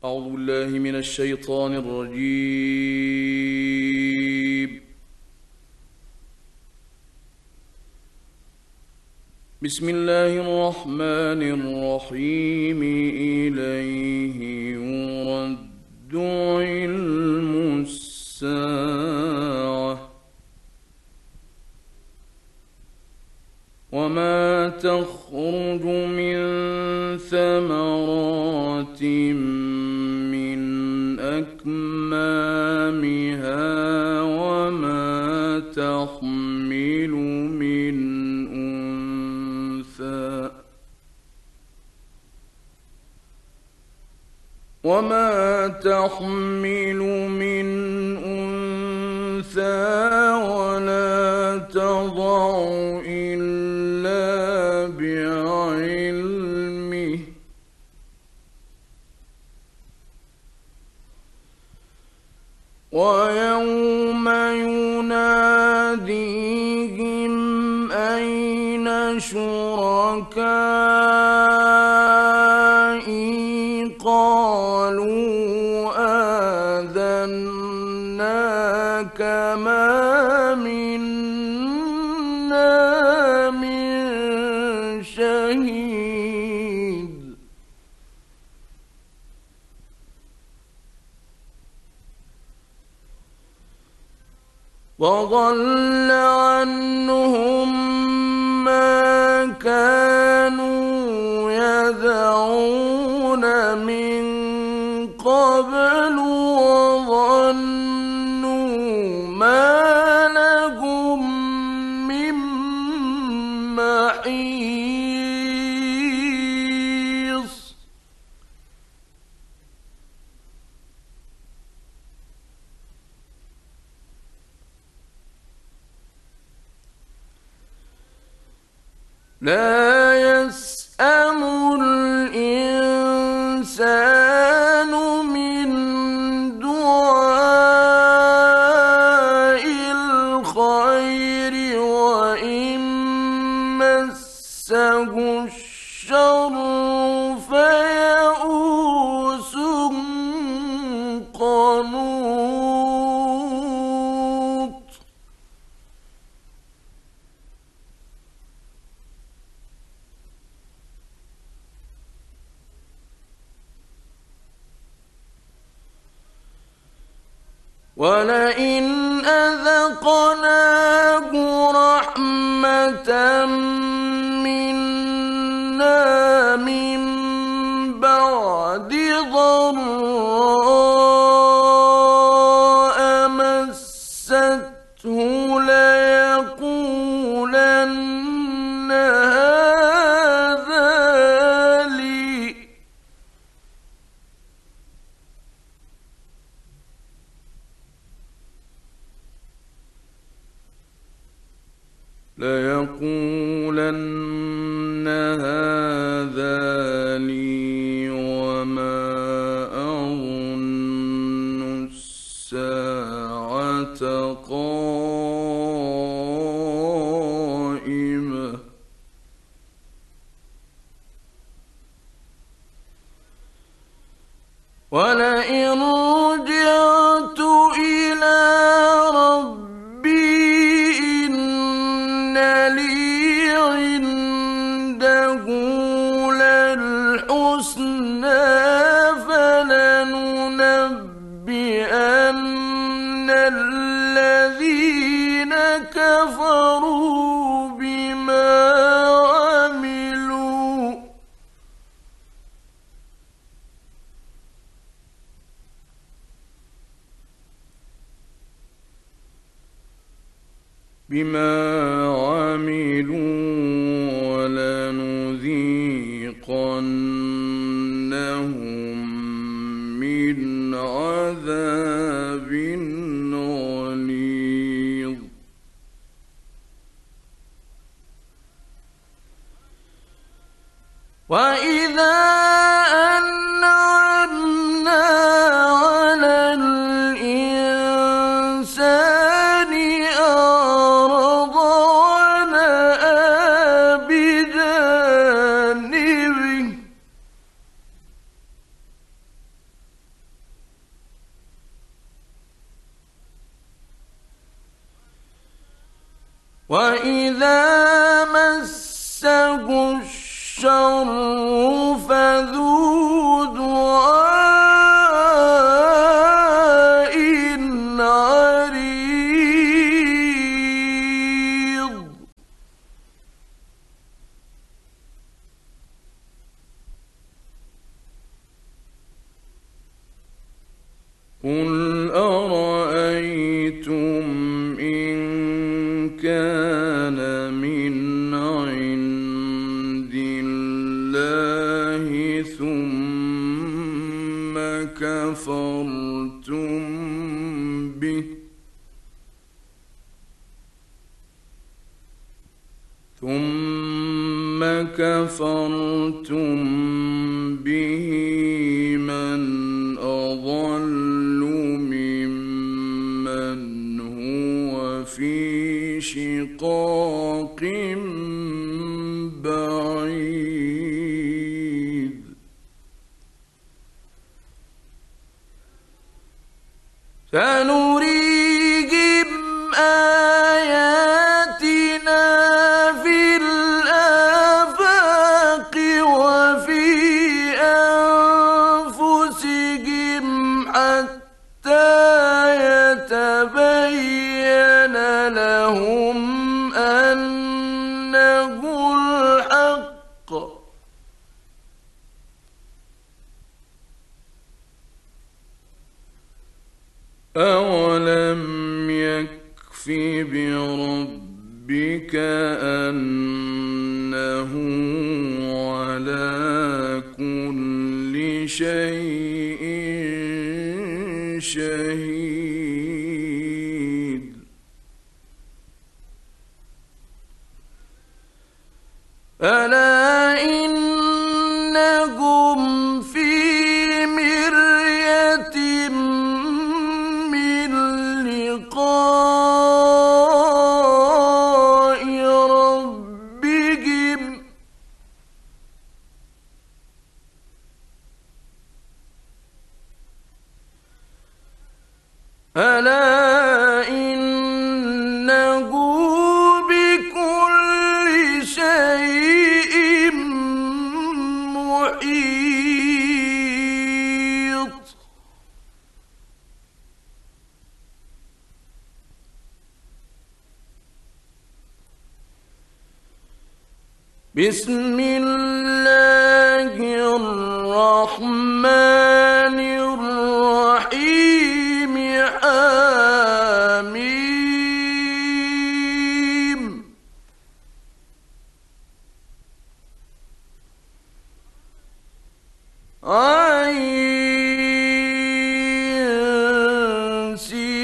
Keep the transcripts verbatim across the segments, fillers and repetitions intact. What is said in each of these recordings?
أعوذ بالله من الشيطان الرجيم. بسم الله الرحمن الرحيم. إليه يرد علم الساعة وما تخرج من ثمرات من أكمامها وما تحمل من أنثى وما تحمل من أنثى ولا تضع إلا بعلمه ويوم يناديهم أين شركائي قالوا آذناك ما منا من شهيد وضل عنهم ما كانوا يدعون من قبل وظنوا ما لهم من محيص لا يسأم الإنسان من دعاء الخير وإن مسه الشر فيئوس قنوط ولئن أذقناه رحمة منا من بعد ضراء مسته ليقولن هذا لي ليقولن هذا لي وما أظن الساعة قائمة ولئن رجعت إلى ربي إن لي عنده للحسنى فلننبئن الذين كفروا بما عملوا بما عملوا ولنذيقنهم من عذاب غليظ وإذا أنعمنا على الإنسان أعرض وإذا مسه الشر فذو دعاء عريض قل أرأيتم إن كان من عند الله ثم كفرتم به ثم كفرتم به من أضل ممن هو في شقاق بعيد سنريهم آياتنا في الآفاق وفي أنفسهم حتى يتبين لهم أنه الحق أولم يكف بربك أنه على كل شيء شهيد ألا إنهم في مرية من لقاء ربهم ألا إنه بكل شيء محيط بسم الله الرحمن الرحيم حميم عين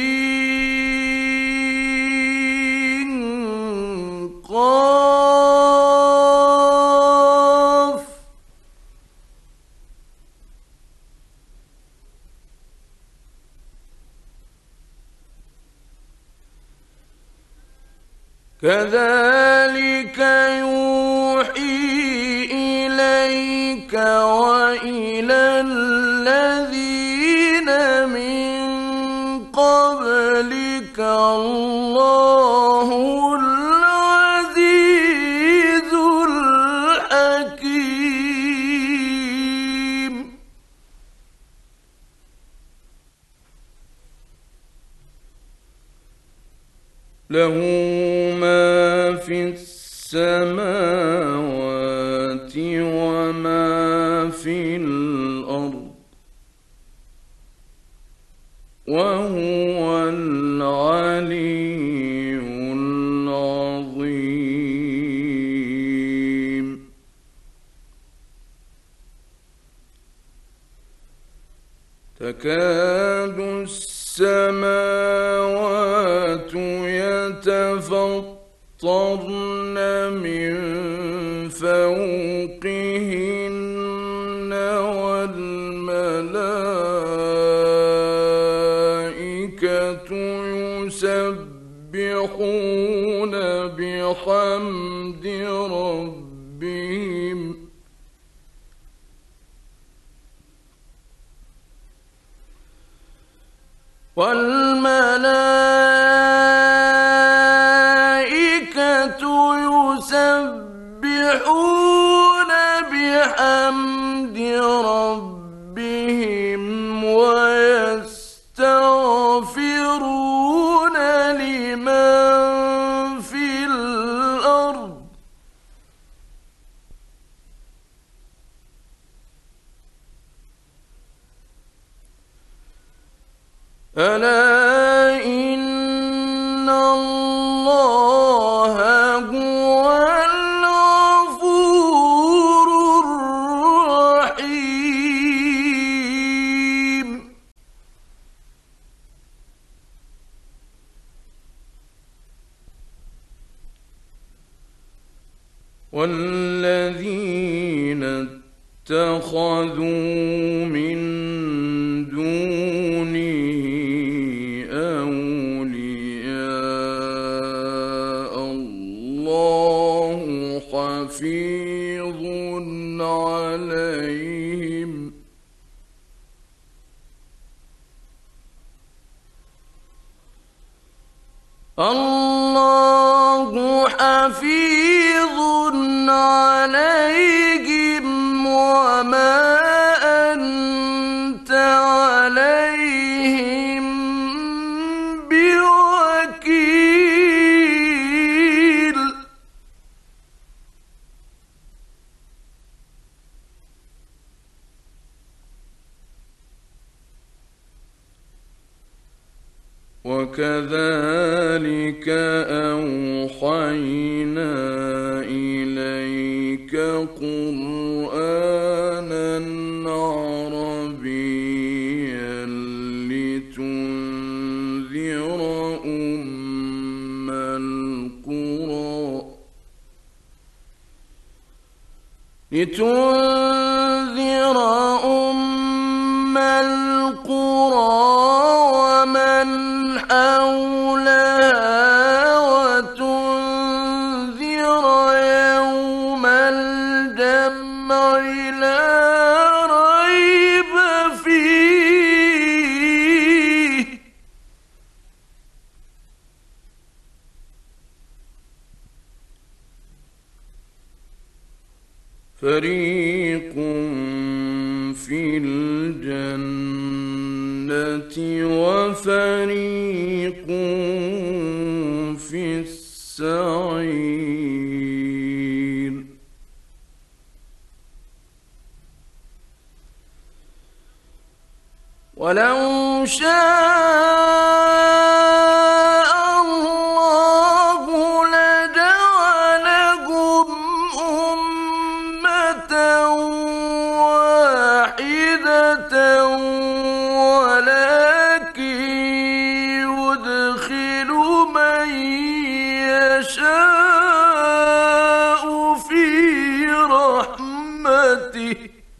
سين قاف كذلك يوحي إليك وإلى الذين من قبلك الله العزيز الحكيم له ما في السماوات وما في الأرض وهو العلي العظيم تكاد السماوات يتفطرن من فوقهن والملائكة يسبحون بحمد ربهم والملائكة ربهم ويستغفرون لمن في الأرض ألا إن الله هو الغفور الرحيم والذين اتخذوا من دونه أولياء الله حفيظ عليهم الله حفيظ عليهم وما أنت عليهم بوكيل وكذلك أوحينا إليك قرآنا عربيا لتنذر أم القرى لتنذر أم القرى ومن حولها وتنذر يوم الجمع لا ريب فيه فريق في الجنة وفريق في السعير ولو شاء الله لجعلهم أمة واحدة ولكن يدخل من يشاء في رحمته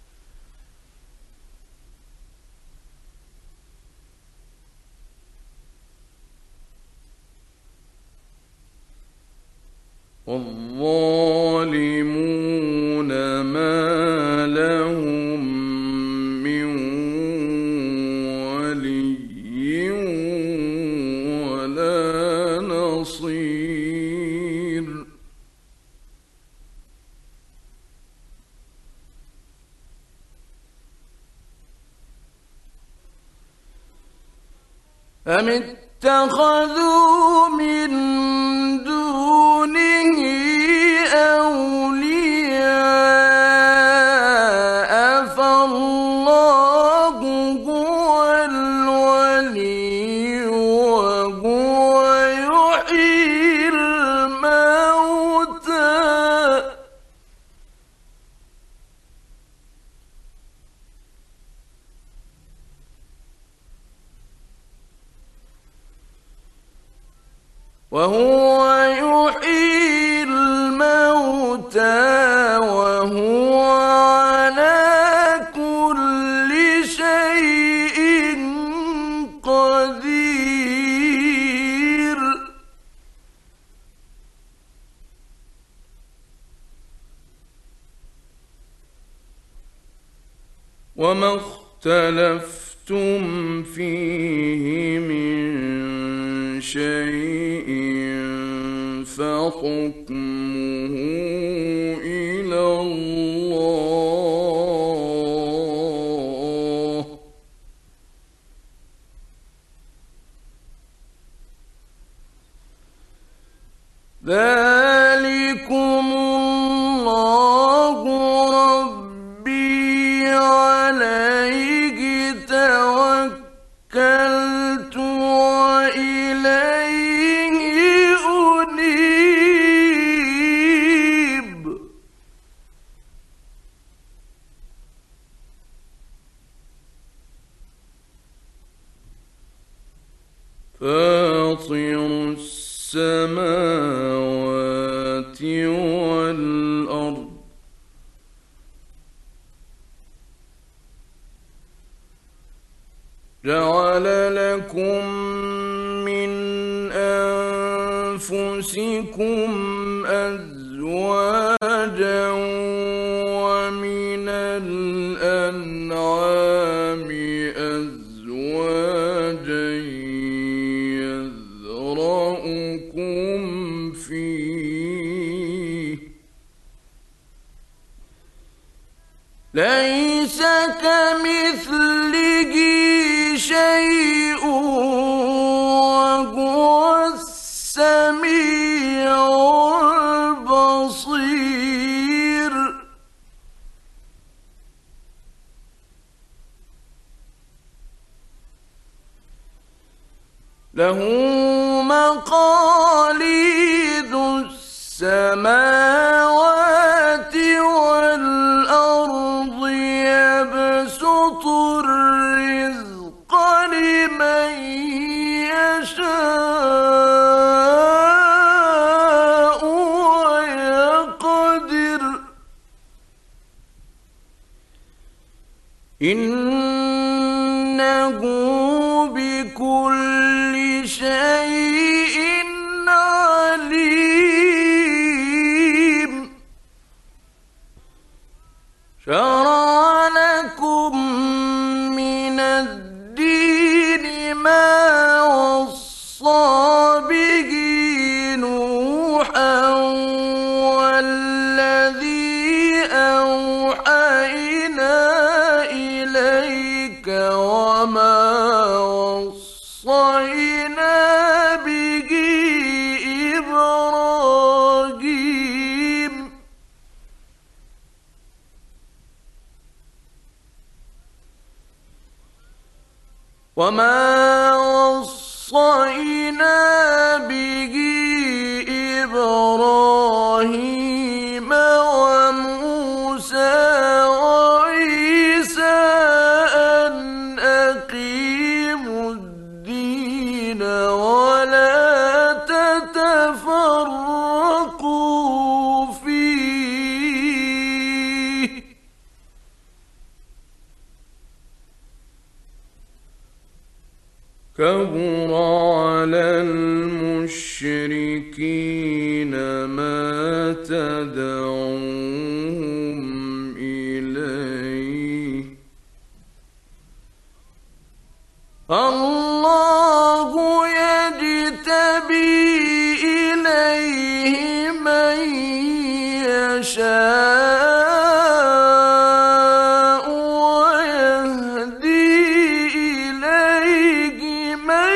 والظالمون ما لهم من ولي ولا نصير أم اتخذوا من دونه أولياء فالله هو الولي وهو يحيي الموتى وهو يحيي الموتى وهو على كل شيء قدير وما اختلفتم فيه من شيء فحكمه إلى الله ذلكم الله ربي عليه توكلت وإليه أنيب فاطر السماوات والأرض جعل لكم من أنفسكم أزواجا ومن الأنعام أزواجا يذرأكم فيه ليس كمثله شيء وهو السميع البصير له مقاليد السماوات والأرض يبسط الرزق لمن يشاء ويقدر إنه بكل شيء عليم شرع لكم من الدين ما وصى به نوحا والذي أوحينا إليك وما وصينا به إبراهيم وما وصينا به إبراهيم وموسى وعيسى أن أقيموا الدين ولا تتفرقوا فيه كبر على المشركين ما تدعوهم إليه الله يجتبي إليه من يشاء ويهدي إليه من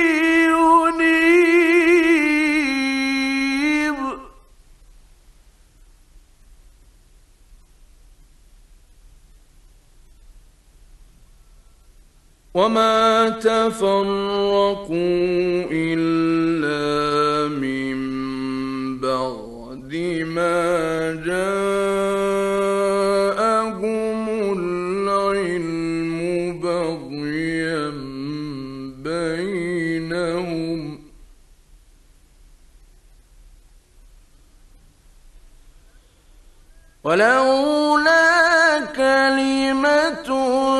ينيب وما تفرقوا إلا من بعد ما جاءهم العلم بغيا بينهم ولولا كلمة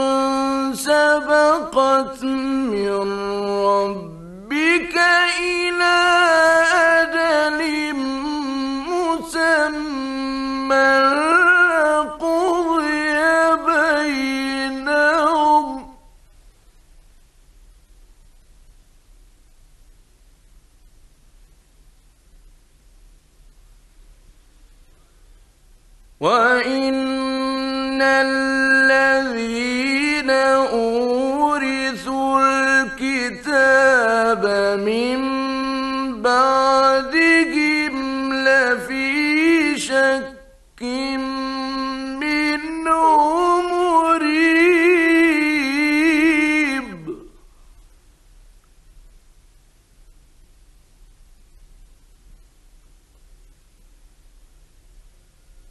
سبقت من ربك إلى أجل مسمى لقضي بينهم وإن الذين أورثوا الكتاب من بعدهم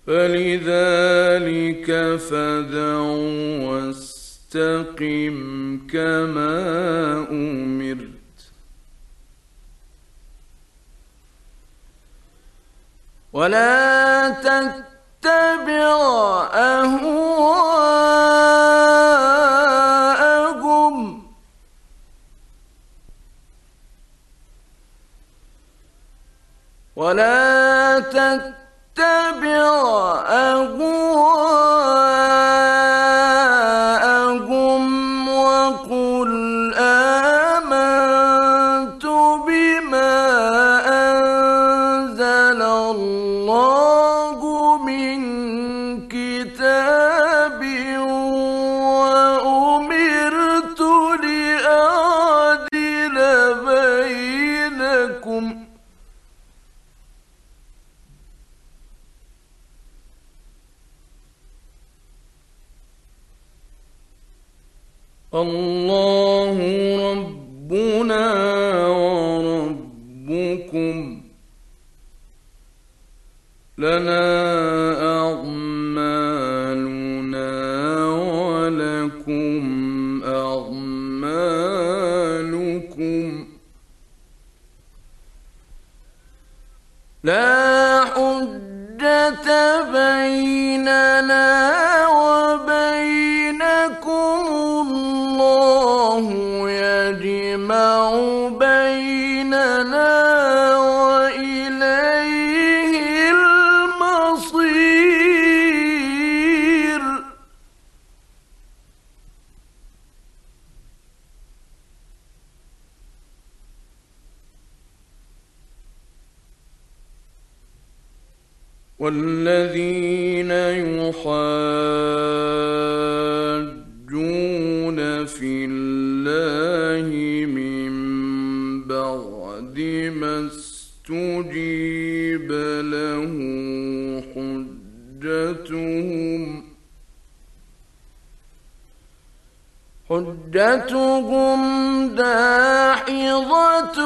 فلذلك فادع واستقم كما أمرت ولا تتبع أهواءهم ولا تتبع أهواءهم وقل آمنت بما أنزل الله من كتاب وأمرت لأعدل بينكم الله ربنا وربكم لنا أعمالنا ولكم أعمالكم لا حجة بيننا وبينكم الله يجمع بيننا وإليه المصير والذين يحاجون في الله من بعد ما استجيب له حجتهم حجتهم داحضة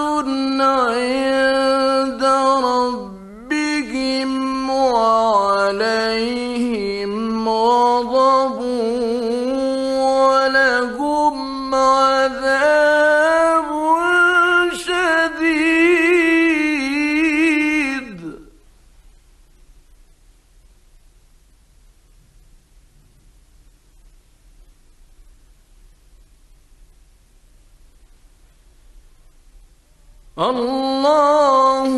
عند ربهم وعليهم غضب ولهم عذاب شديد الله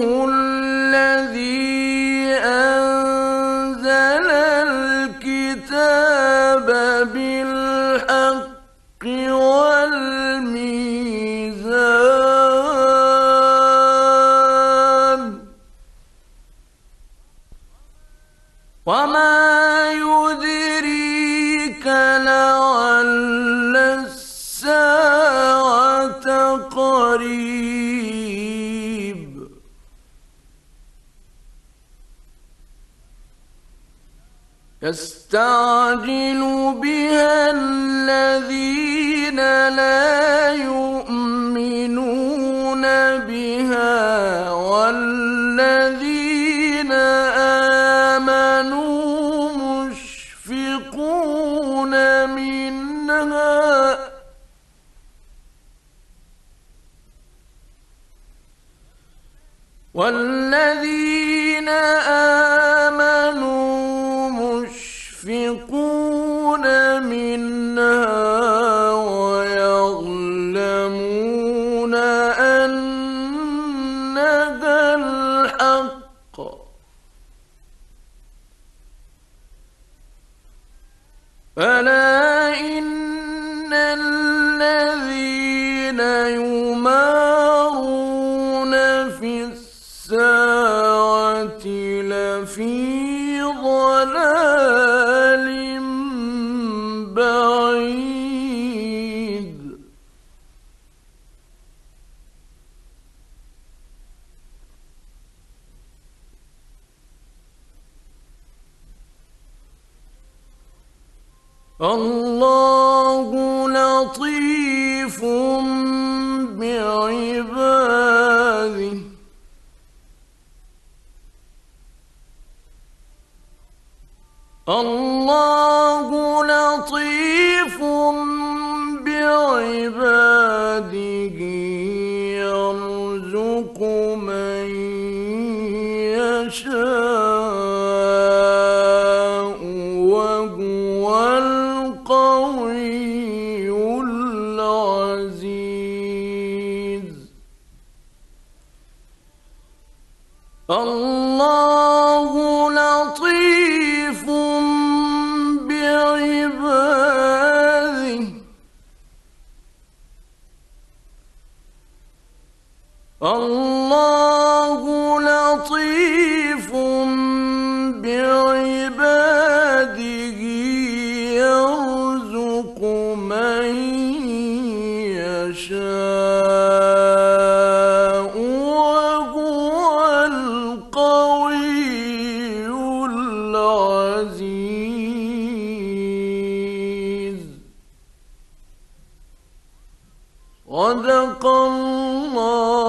الذي أنزل الكتاب بالحق والميزان وما يدريك لعل الساعة قريب يستعجل بها الذين لا يؤمنون بها والذين آمنوا مشفقون منها والذين آمنوا مشفقون منها ويعلمون أنها الحق فلا إن الذين يمارون في الساعة لفي ضلال بعيد الله لطيف بعباده الله لطيف بعباده يرزق من يشاء وهو القوي العزيز. الله لطيف بعباده الله لطيف بعباده يرزق من يشاء وهو القوي العزيز. صدق الله